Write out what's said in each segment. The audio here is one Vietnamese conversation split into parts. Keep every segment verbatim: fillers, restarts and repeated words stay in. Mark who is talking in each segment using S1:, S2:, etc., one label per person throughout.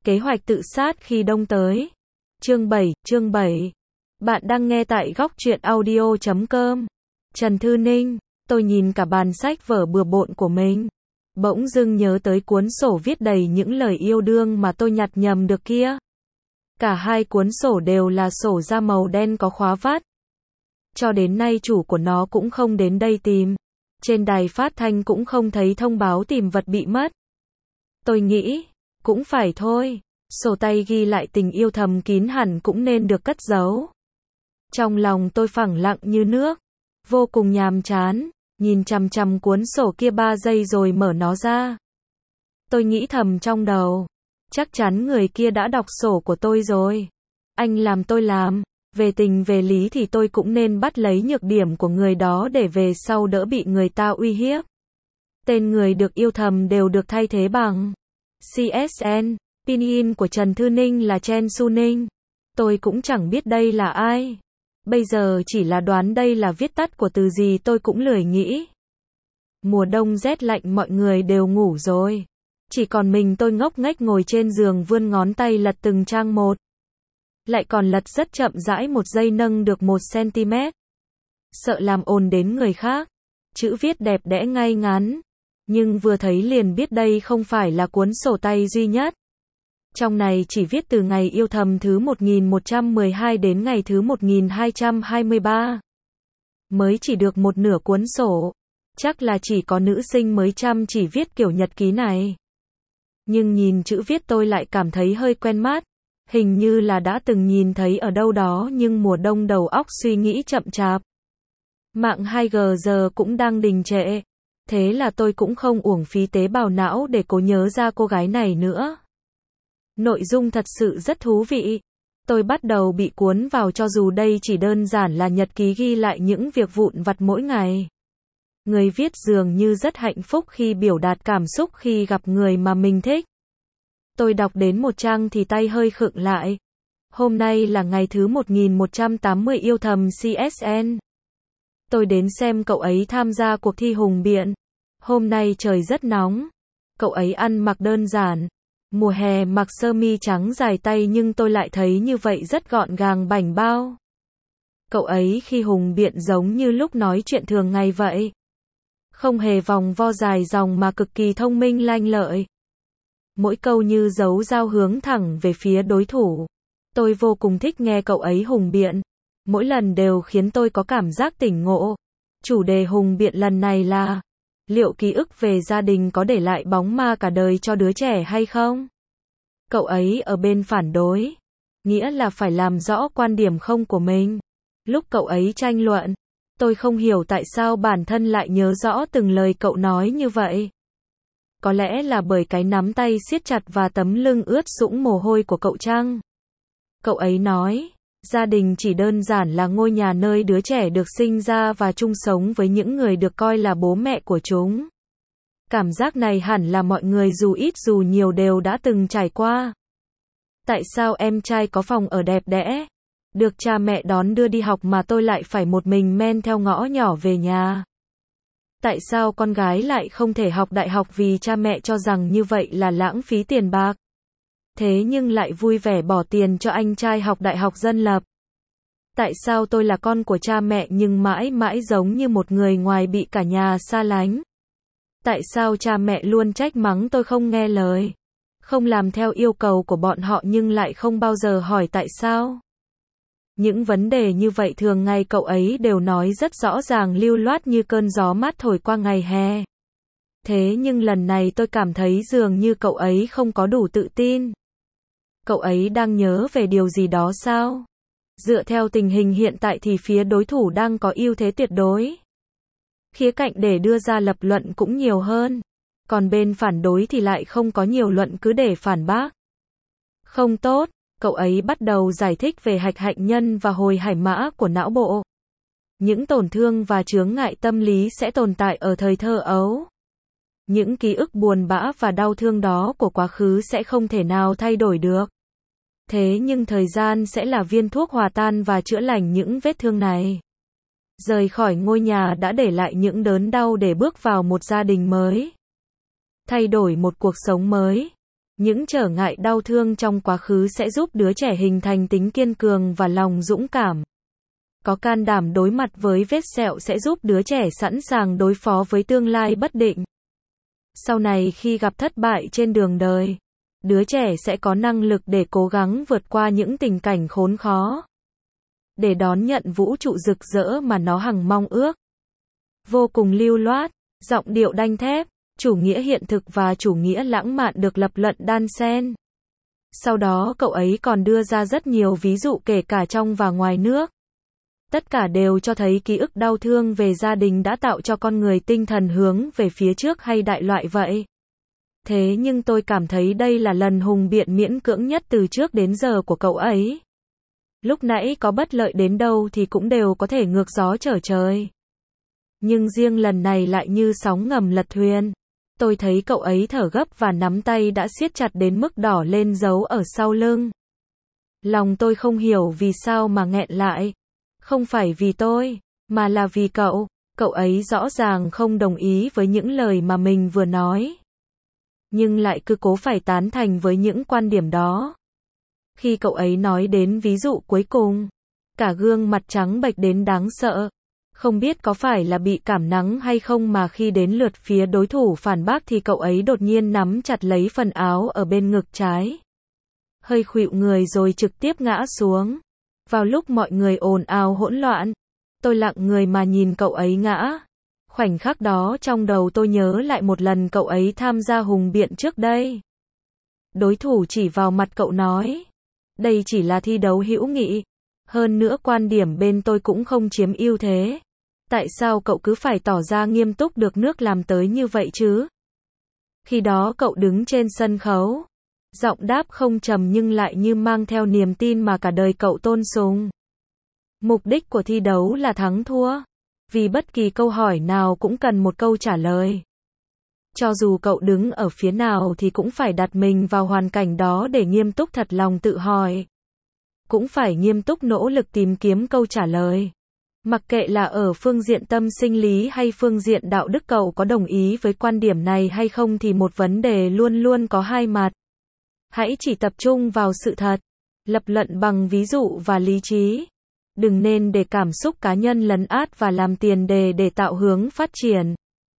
S1: Kế hoạch tự sát khi đông tới. Chương bảy, chương bảy. Bạn đang nghe tại góc truyện audio chấm com. Trần Thư Ninh, tôi nhìn cả bàn sách vở bừa bộn của mình. Bỗng dưng nhớ tới cuốn sổ viết đầy những lời yêu đương mà tôi nhặt nhầm được kia. Cả hai cuốn sổ đều là sổ da màu đen có khóa vát. Cho đến nay chủ của nó cũng không đến đây tìm. Trên đài phát thanh cũng không thấy thông báo tìm vật bị mất. Tôi nghĩ, cũng phải thôi. Sổ tay ghi lại tình yêu thầm kín hẳn cũng nên được cất giấu. Trong lòng tôi phẳng lặng như nước. Vô cùng nhàm chán. Nhìn chằm chằm cuốn sổ kia ba giây rồi mở nó ra. Tôi nghĩ thầm trong đầu. Chắc chắn người kia đã đọc sổ của tôi rồi. Anh làm tôi làm. Về tình về lý thì tôi cũng nên bắt lấy nhược điểm của người đó để về sau đỡ bị người ta uy hiếp. Tên người được yêu thầm đều được thay thế bằng xê ét en. Pinyin của Trần Thư Ninh là Chen Su Ninh. Tôi cũng chẳng biết đây là ai. Bây giờ chỉ là đoán đây là viết tắt của từ gì tôi cũng lười nghĩ. Mùa đông rét lạnh mọi người đều ngủ rồi. Chỉ còn mình tôi ngốc nghếch ngồi trên giường vươn ngón tay lật từng trang một. Lại còn lật rất chậm rãi một giây nâng được một xăng-ti-mét. Sợ làm ồn đến người khác. Chữ viết đẹp đẽ ngay ngắn. Nhưng vừa thấy liền biết đây không phải là cuốn sổ tay duy nhất. Trong này chỉ viết từ ngày yêu thầm thứ một nghìn một trăm mười hai đến ngày thứ một nghìn hai trăm hai mươi ba. Mới chỉ được một nửa cuốn sổ. Chắc là chỉ có nữ sinh mới chăm chỉ viết kiểu nhật ký này. Nhưng nhìn chữ viết tôi lại cảm thấy hơi quen mắt. Hình như là đã từng nhìn thấy ở đâu đó nhưng mùa đông đầu óc suy nghĩ chậm chạp. Mạng hai G giờ cũng đang đình trệ. Thế là tôi cũng không uổng phí tế bào não để cố nhớ ra cô gái này nữa. Nội dung thật sự rất thú vị. Tôi bắt đầu bị cuốn vào cho dù đây chỉ đơn giản là nhật ký ghi lại những việc vụn vặt mỗi ngày. Người viết dường như rất hạnh phúc khi biểu đạt cảm xúc khi gặp người mà mình thích. Tôi đọc đến một trang thì tay hơi khựng lại. Hôm nay là ngày thứ một nghìn một trăm tám mươi yêu thầm xê ét en. Tôi đến xem cậu ấy tham gia cuộc thi hùng biện. Hôm nay trời rất nóng. Cậu ấy ăn mặc đơn giản. Mùa hè mặc sơ mi trắng dài tay nhưng tôi lại thấy như vậy rất gọn gàng bảnh bao. Cậu ấy khi hùng biện giống như lúc nói chuyện thường ngày vậy. Không hề vòng vo dài dòng mà cực kỳ thông minh lanh lợi. Mỗi câu như dấu dao hướng thẳng về phía đối thủ. Tôi vô cùng thích nghe cậu ấy hùng biện. Mỗi lần đều khiến tôi có cảm giác tỉnh ngộ. Chủ đề hùng biện lần này là: liệu ký ức về gia đình có để lại bóng ma cả đời cho đứa trẻ hay không? Cậu ấy ở bên phản đối. Nghĩa là phải làm rõ quan điểm không của mình. Lúc cậu ấy tranh luận, tôi không hiểu tại sao bản thân lại nhớ rõ từng lời cậu nói như vậy. Có lẽ là bởi cái nắm tay siết chặt và tấm lưng ướt sũng mồ hôi của cậu chăng? Cậu ấy nói, gia đình chỉ đơn giản là ngôi nhà nơi đứa trẻ được sinh ra và chung sống với những người được coi là bố mẹ của chúng. Cảm giác này hẳn là mọi người dù ít dù nhiều đều đã từng trải qua. Tại sao em trai có phòng ở đẹp đẽ, được cha mẹ đón đưa đi học mà tôi lại phải một mình men theo ngõ nhỏ về nhà? Tại sao con gái lại không thể học đại học vì cha mẹ cho rằng như vậy là lãng phí tiền bạc? Thế nhưng lại vui vẻ bỏ tiền cho anh trai học đại học dân lập. Tại sao tôi là con của cha mẹ nhưng mãi mãi giống như một người ngoài bị cả nhà xa lánh? Tại sao cha mẹ luôn trách mắng tôi không nghe lời, không làm theo yêu cầu của bọn họ nhưng lại không bao giờ hỏi tại sao? Những vấn đề như vậy thường ngày cậu ấy đều nói rất rõ ràng lưu loát như cơn gió mát thổi qua ngày hè. Thế nhưng lần này tôi cảm thấy dường như cậu ấy không có đủ tự tin. Cậu ấy đang nhớ về điều gì đó sao? Dựa theo tình hình hiện tại thì phía đối thủ đang có ưu thế tuyệt đối. Khía cạnh để đưa ra lập luận cũng nhiều hơn. Còn bên phản đối thì lại không có nhiều luận cứ để phản bác. Không tốt, cậu ấy bắt đầu giải thích về hạch hạnh nhân và hồi hải mã của não bộ. Những tổn thương và chướng ngại tâm lý sẽ tồn tại ở thời thơ ấu. Những ký ức buồn bã và đau thương đó của quá khứ sẽ không thể nào thay đổi được. Thế nhưng thời gian sẽ là viên thuốc hòa tan và chữa lành những vết thương này. Rời khỏi ngôi nhà đã để lại những đớn đau để bước vào một gia đình mới. Thay đổi một cuộc sống mới. Những trở ngại đau thương trong quá khứ sẽ giúp đứa trẻ hình thành tính kiên cường và lòng dũng cảm. Có can đảm đối mặt với vết sẹo sẽ giúp đứa trẻ sẵn sàng đối phó với tương lai bất định. Sau này khi gặp thất bại trên đường đời, đứa trẻ sẽ có năng lực để cố gắng vượt qua những tình cảnh khốn khó, để đón nhận vũ trụ rực rỡ mà nó hằng mong ước. Vô cùng lưu loát, giọng điệu đanh thép, chủ nghĩa hiện thực và chủ nghĩa lãng mạn được lập luận đan xen. Sau đó cậu ấy còn đưa ra rất nhiều ví dụ kể cả trong và ngoài nước. Tất cả đều cho thấy ký ức đau thương về gia đình đã tạo cho con người tinh thần hướng về phía trước hay đại loại vậy. Thế nhưng tôi cảm thấy đây là lần hùng biện miễn cưỡng nhất từ trước đến giờ của cậu ấy. Lúc nãy có bất lợi đến đâu thì cũng đều có thể ngược gió trở trời. Nhưng riêng lần này lại như sóng ngầm lật thuyền. Tôi thấy cậu ấy thở gấp và nắm tay đã siết chặt đến mức đỏ lên dấu ở sau lưng. Lòng tôi không hiểu vì sao mà nghẹn lại. Không phải vì tôi, mà là vì cậu. Cậu ấy rõ ràng không đồng ý với những lời mà mình vừa nói. Nhưng lại cứ cố phải tán thành với những quan điểm đó. Khi cậu ấy nói đến ví dụ cuối cùng, cả gương mặt trắng bệch đến đáng sợ. Không biết có phải là bị cảm nắng hay không mà khi đến lượt phía đối thủ phản bác thì cậu ấy đột nhiên nắm chặt lấy phần áo ở bên ngực trái. Hơi khuỵu người rồi trực tiếp ngã xuống. Vào lúc mọi người ồn ào hỗn loạn, tôi lặng người mà nhìn cậu ấy ngã. Khoảnh khắc đó trong đầu tôi nhớ lại một lần cậu ấy tham gia hùng biện trước đây. Đối thủ chỉ vào mặt cậu nói, đây chỉ là thi đấu hữu nghị. Hơn nữa quan điểm bên tôi cũng không chiếm ưu thế. Tại sao cậu cứ phải tỏ ra nghiêm túc được nước làm tới như vậy chứ? Khi đó cậu đứng trên sân khấu. Giọng đáp không trầm nhưng lại như mang theo niềm tin mà cả đời cậu tôn sùng. Mục đích của thi đấu là thắng thua. Vì bất kỳ câu hỏi nào cũng cần một câu trả lời. Cho dù cậu đứng ở phía nào thì cũng phải đặt mình vào hoàn cảnh đó để nghiêm túc thật lòng tự hỏi. Cũng phải nghiêm túc nỗ lực tìm kiếm câu trả lời. Mặc kệ là ở phương diện tâm sinh lý hay phương diện đạo đức cậu có đồng ý với quan điểm này hay không thì một vấn đề luôn luôn có hai mặt. Hãy chỉ tập trung vào sự thật, lập luận bằng ví dụ và lý trí. Đừng nên để cảm xúc cá nhân lấn át và làm tiền đề để tạo hướng phát triển.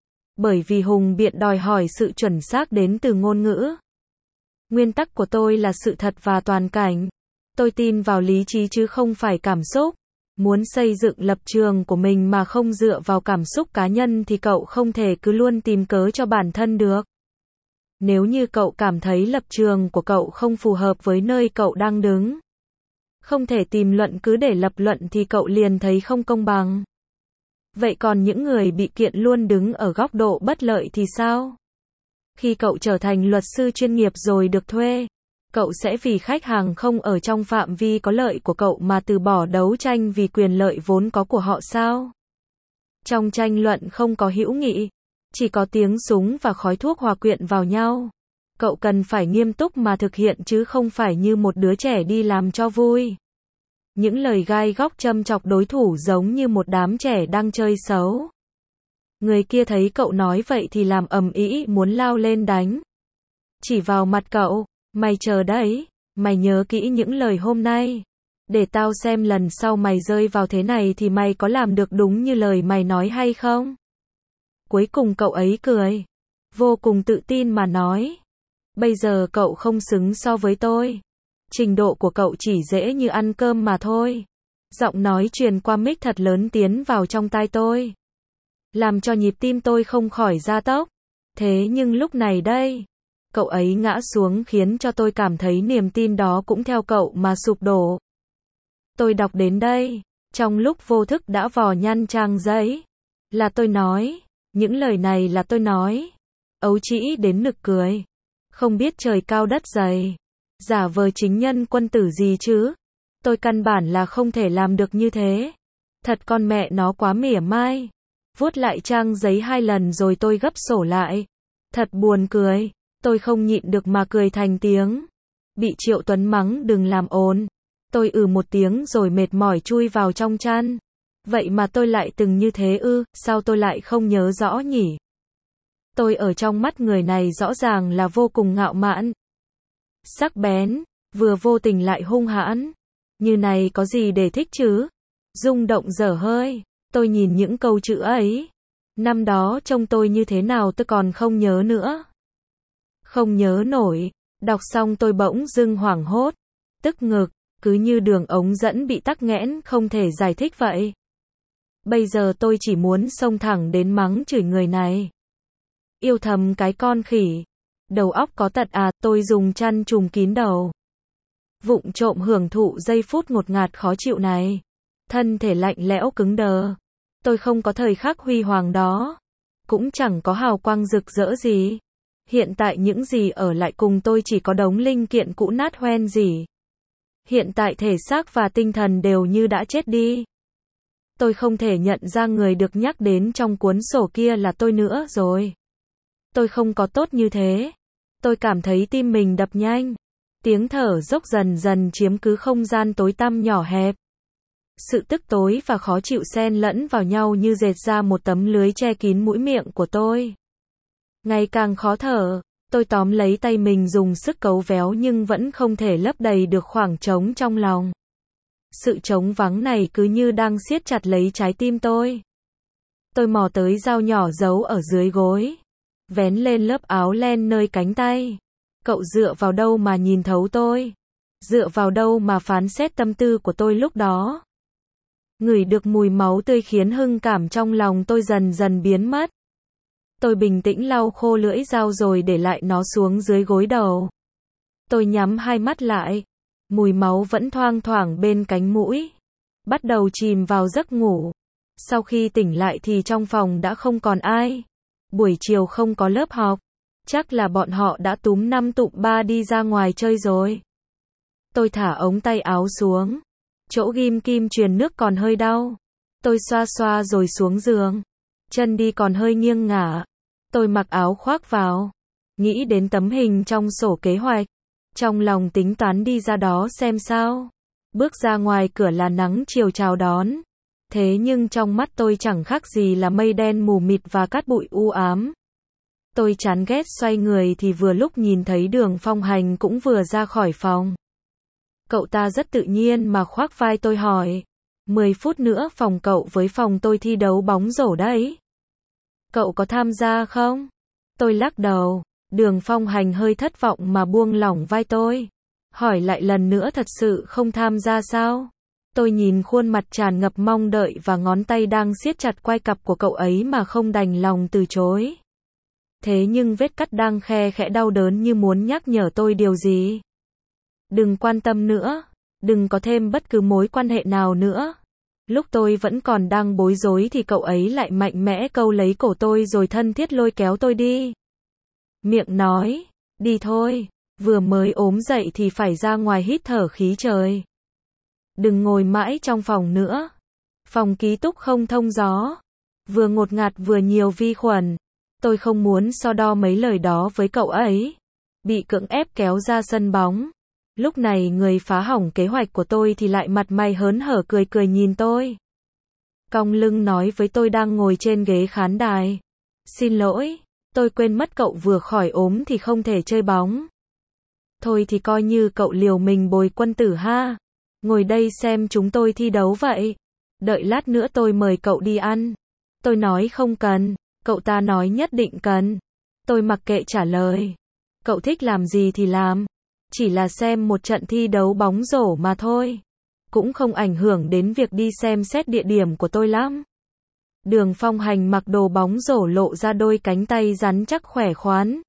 S1: Bởi vì hùng biện đòi hỏi sự chuẩn xác đến từ ngôn ngữ. Nguyên tắc của tôi là sự thật và toàn cảnh. Tôi tin vào lý trí chứ không phải cảm xúc. Muốn xây dựng lập trường của mình mà không dựa vào cảm xúc cá nhân thì cậu không thể cứ luôn tìm cớ cho bản thân được. Nếu như cậu cảm thấy lập trường của cậu không phù hợp với nơi cậu đang đứng, không thể tìm luận cứ để lập luận thì cậu liền thấy không công bằng. Vậy còn những người bị kiện luôn đứng ở góc độ bất lợi thì sao? Khi cậu trở thành luật sư chuyên nghiệp rồi được thuê, cậu sẽ vì khách hàng không ở trong phạm vi có lợi của cậu mà từ bỏ đấu tranh vì quyền lợi vốn có của họ sao? Trong tranh luận không có hữu nghị, chỉ có tiếng súng và khói thuốc hòa quyện vào nhau. Cậu cần phải nghiêm túc mà thực hiện chứ không phải như một đứa trẻ đi làm cho vui. Những lời gai góc châm chọc đối thủ giống như một đám trẻ đang chơi xấu. Người kia thấy cậu nói vậy thì làm ầm ĩ muốn lao lên đánh. Chỉ vào mặt cậu, mày chờ đấy, mày nhớ kỹ những lời hôm nay. Để tao xem lần sau mày rơi vào thế này thì mày có làm được đúng như lời mày nói hay không? Cuối cùng cậu ấy cười. Vô cùng tự tin mà nói. Bây giờ cậu không xứng so với tôi. Trình độ của cậu chỉ dễ như ăn cơm mà thôi. Giọng nói truyền qua mic thật lớn tiến vào trong tai tôi. Làm cho nhịp tim tôi không khỏi gia tốc. Thế nhưng lúc này đây, cậu ấy ngã xuống khiến cho tôi cảm thấy niềm tin đó cũng theo cậu mà sụp đổ. Tôi đọc đến đây, trong lúc vô thức đã vò nhăn trang giấy. Là tôi nói, những lời này là tôi nói. Ấu trĩ đến nực cười. Không biết trời cao đất dày. Giả vờ chính nhân quân tử gì chứ. Tôi căn bản là không thể làm được như thế. Thật con mẹ nó quá mỉa mai. Vuốt lại trang giấy hai lần rồi tôi gấp sổ lại. Thật buồn cười. Tôi không nhịn được mà cười thành tiếng. Bị Triệu Tuấn mắng đừng làm ồn. Tôi ừ một tiếng rồi mệt mỏi chui vào trong chăn. Vậy mà tôi lại từng như thế ư, sao tôi lại không nhớ rõ nhỉ? Tôi ở trong mắt người này rõ ràng là vô cùng ngạo mạn. sắc bén, vừa vô tình lại hung hãn. Như này có gì để thích chứ? Rung động dở hơi, tôi nhìn những câu chữ ấy. Năm đó trông tôi như thế nào tôi còn không nhớ nữa. Không nhớ nổi, đọc xong tôi bỗng dưng hoảng hốt, tức ngực, cứ như đường ống dẫn bị tắc nghẽn không thể giải thích vậy. Bây giờ tôi chỉ muốn xông thẳng đến mắng chửi người này. Yêu thầm cái con khỉ. Đầu óc có tật à, tôi dùng chăn trùm kín đầu. Vụng trộm hưởng thụ giây phút ngột ngạt khó chịu này. Thân thể lạnh lẽo cứng đờ. Tôi không có thời khắc huy hoàng đó. Cũng chẳng có hào quang rực rỡ gì. Hiện tại những gì ở lại cùng tôi chỉ có đống linh kiện cũ nát hoen rỉ. Hiện tại thể xác và tinh thần đều như đã chết đi. Tôi không thể nhận ra người được nhắc đến trong cuốn sổ kia là tôi nữa rồi. Tôi không có tốt như thế. Tôi cảm thấy tim mình đập nhanh. Tiếng thở dốc dần dần chiếm cứ không gian tối tăm nhỏ hẹp. Sự tức tối và khó chịu xen lẫn vào nhau như dệt ra một tấm lưới che kín mũi miệng của tôi. Ngày càng khó thở, tôi tóm lấy tay mình dùng sức cấu véo nhưng vẫn không thể lấp đầy được khoảng trống trong lòng. Sự trống vắng này cứ như đang siết chặt lấy trái tim tôi. Tôi mò tới dao nhỏ giấu ở dưới gối. Vén lên lớp áo len nơi cánh tay. Cậu dựa vào đâu mà nhìn thấu tôi? Dựa vào đâu mà phán xét tâm tư của tôi lúc đó? Ngửi được mùi máu tươi khiến hưng cảm trong lòng tôi dần dần biến mất. Tôi bình tĩnh lau khô lưỡi dao rồi để lại nó xuống dưới gối đầu. Tôi nhắm hai mắt lại. Mùi máu vẫn thoang thoảng bên cánh mũi. Bắt đầu chìm vào giấc ngủ. Sau khi tỉnh lại thì trong phòng đã không còn ai. Buổi chiều không có lớp học. Chắc là bọn họ đã túm năm tụm ba đi ra ngoài chơi rồi. Tôi thả ống tay áo xuống. Chỗ ghim kim truyền nước còn hơi đau. Tôi xoa xoa rồi xuống giường. Chân đi còn hơi nghiêng ngả. Tôi mặc áo khoác vào. Nghĩ đến tấm hình trong sổ kế hoạch. Trong lòng tính toán đi ra đó xem sao. Bước ra ngoài cửa là nắng chiều chào đón. Thế nhưng trong mắt tôi chẳng khác gì là mây đen mù mịt và cát bụi u ám. Tôi chán ghét xoay người thì vừa lúc nhìn thấy Đường Phong Hành cũng vừa ra khỏi phòng. Cậu ta rất tự nhiên mà khoác vai tôi hỏi. mười phút nữa phòng cậu với phòng tôi thi đấu bóng rổ đấy. Cậu có tham gia không? Tôi lắc đầu. Đường Phong Hành hơi thất vọng mà buông lỏng vai tôi. Hỏi lại lần nữa thật sự không tham gia sao? Tôi nhìn khuôn mặt tràn ngập mong đợi và ngón tay đang siết chặt quai cặp của cậu ấy mà không đành lòng từ chối. Thế nhưng vết cắt đang khe khẽ đau đớn như muốn nhắc nhở tôi điều gì. Đừng quan tâm nữa. Đừng có thêm bất cứ mối quan hệ nào nữa. Lúc tôi vẫn còn đang bối rối thì cậu ấy lại mạnh mẽ câu lấy cổ tôi rồi thân thiết lôi kéo tôi đi. Miệng nói, đi thôi, vừa mới ốm dậy thì phải ra ngoài hít thở khí trời. Đừng ngồi mãi trong phòng nữa. Phòng ký túc không thông gió. Vừa ngột ngạt vừa nhiều vi khuẩn. Tôi không muốn so đo mấy lời đó với cậu ấy. Bị cưỡng ép kéo ra sân bóng. Lúc này người phá hỏng kế hoạch của tôi thì lại mặt mày hớn hở cười cười nhìn tôi. Cong lưng nói với tôi đang ngồi trên ghế khán đài. Xin lỗi, tôi quên mất cậu vừa khỏi ốm thì không thể chơi bóng. Thôi thì coi như cậu liều mình bồi quân tử ha. Ngồi đây xem chúng tôi thi đấu vậy. Đợi lát nữa tôi mời cậu đi ăn. Tôi nói không cần. Cậu ta nói nhất định cần. Tôi mặc kệ trả lời. Cậu thích làm gì thì làm. Chỉ là xem một trận thi đấu bóng rổ mà thôi. Cũng không ảnh hưởng đến việc đi xem xét địa điểm của tôi lắm. Đường Phong Hành mặc đồ bóng rổ lộ ra đôi cánh tay rắn chắc khỏe khoắn.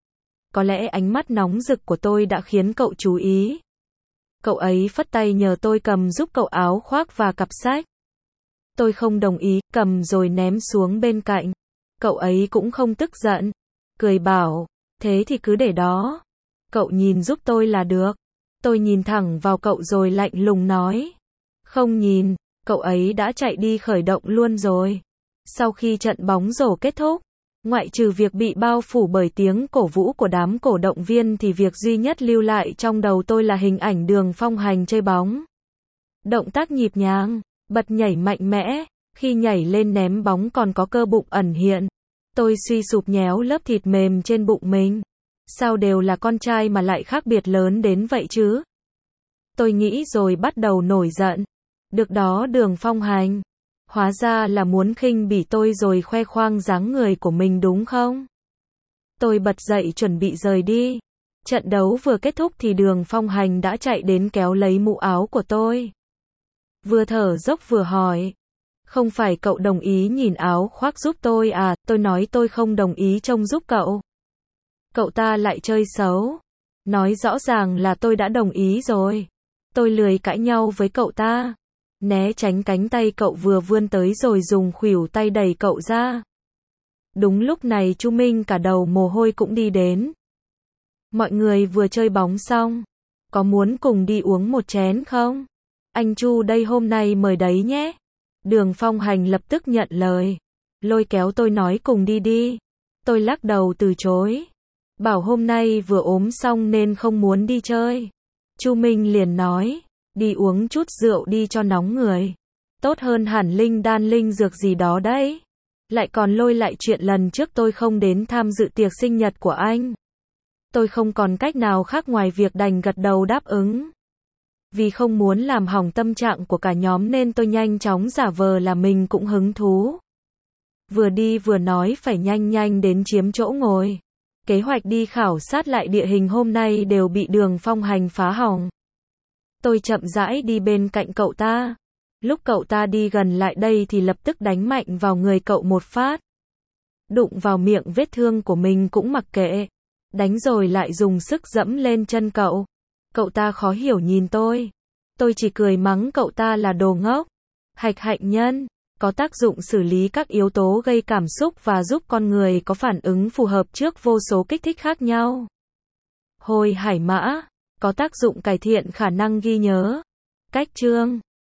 S1: Có lẽ ánh mắt nóng rực của tôi đã khiến cậu chú ý. Cậu ấy phất tay nhờ tôi cầm giúp cậu áo khoác và cặp sách. Tôi không đồng ý, cầm rồi ném xuống bên cạnh. Cậu ấy cũng không tức giận. Cười bảo, thế thì cứ để đó. Cậu nhìn giúp tôi là được. Tôi nhìn thẳng vào cậu rồi lạnh lùng nói. Không nhìn, cậu ấy đã chạy đi khởi động luôn rồi. Sau khi trận bóng rổ kết thúc, ngoại trừ việc bị bao phủ bởi tiếng cổ vũ của đám cổ động viên thì việc duy nhất lưu lại trong đầu tôi là hình ảnh Đường Phong Hành chơi bóng. Động tác nhịp nhàng, bật nhảy mạnh mẽ, khi nhảy lên ném bóng còn có cơ bụng ẩn hiện. Tôi suy sụp nhéo lớp thịt mềm trên bụng mình. Sao đều là con trai mà lại khác biệt lớn đến vậy chứ? Tôi nghĩ rồi bắt đầu nổi giận. Được đó Đường Phong Hành. Hóa ra là muốn khinh bỉ tôi rồi khoe khoang dáng người của mình đúng không? Tôi bật dậy chuẩn bị rời đi. Trận đấu vừa kết thúc thì Đường Phong Hành đã chạy đến kéo lấy mũ áo của tôi. Vừa thở dốc vừa hỏi. Không phải cậu đồng ý nhìn áo khoác giúp tôi à? Tôi nói tôi không đồng ý trông giúp cậu. Cậu ta lại chơi xấu. Nói rõ ràng là tôi đã đồng ý rồi. Tôi lười cãi nhau với cậu ta. Né tránh cánh tay cậu vừa vươn tới rồi dùng khuỷu tay đẩy cậu ra. Đúng lúc này Chu Minh cả đầu mồ hôi cũng đi đến. Mọi người vừa chơi bóng xong. Có muốn cùng đi uống một chén không? Anh Chu đây hôm nay mời đấy nhé. Đường Phong Hành lập tức nhận lời. Lôi kéo tôi nói cùng đi đi. Tôi lắc đầu từ chối. Bảo hôm nay vừa ốm xong nên không muốn đi chơi. Chu Minh liền nói. Đi uống chút rượu đi cho nóng người. Tốt hơn hẳn linh đan linh dược gì đó đấy. Lại còn lôi lại chuyện lần trước tôi không đến tham dự tiệc sinh nhật của anh. Tôi không còn cách nào khác ngoài việc đành gật đầu đáp ứng. Vì không muốn làm hỏng tâm trạng của cả nhóm nên tôi nhanh chóng giả vờ là mình cũng hứng thú. Vừa đi vừa nói phải nhanh nhanh đến chiếm chỗ ngồi. Kế hoạch đi khảo sát lại địa hình hôm nay đều bị Đường Phong Hành phá hỏng. Tôi chậm rãi đi bên cạnh cậu ta. Lúc cậu ta đi gần lại đây thì lập tức đánh mạnh vào người cậu một phát. Đụng vào miệng vết thương của mình cũng mặc kệ. Đánh rồi lại dùng sức dẫm lên chân cậu. Cậu ta khó hiểu nhìn tôi. Tôi chỉ cười mắng cậu ta là đồ ngốc. Hạch hạnh nhân. Có tác dụng xử lý các yếu tố gây cảm xúc và giúp con người có phản ứng phù hợp trước vô số kích thích khác nhau. Hồi hải mã. Có tác dụng cải thiện khả năng ghi nhớ. Cách chương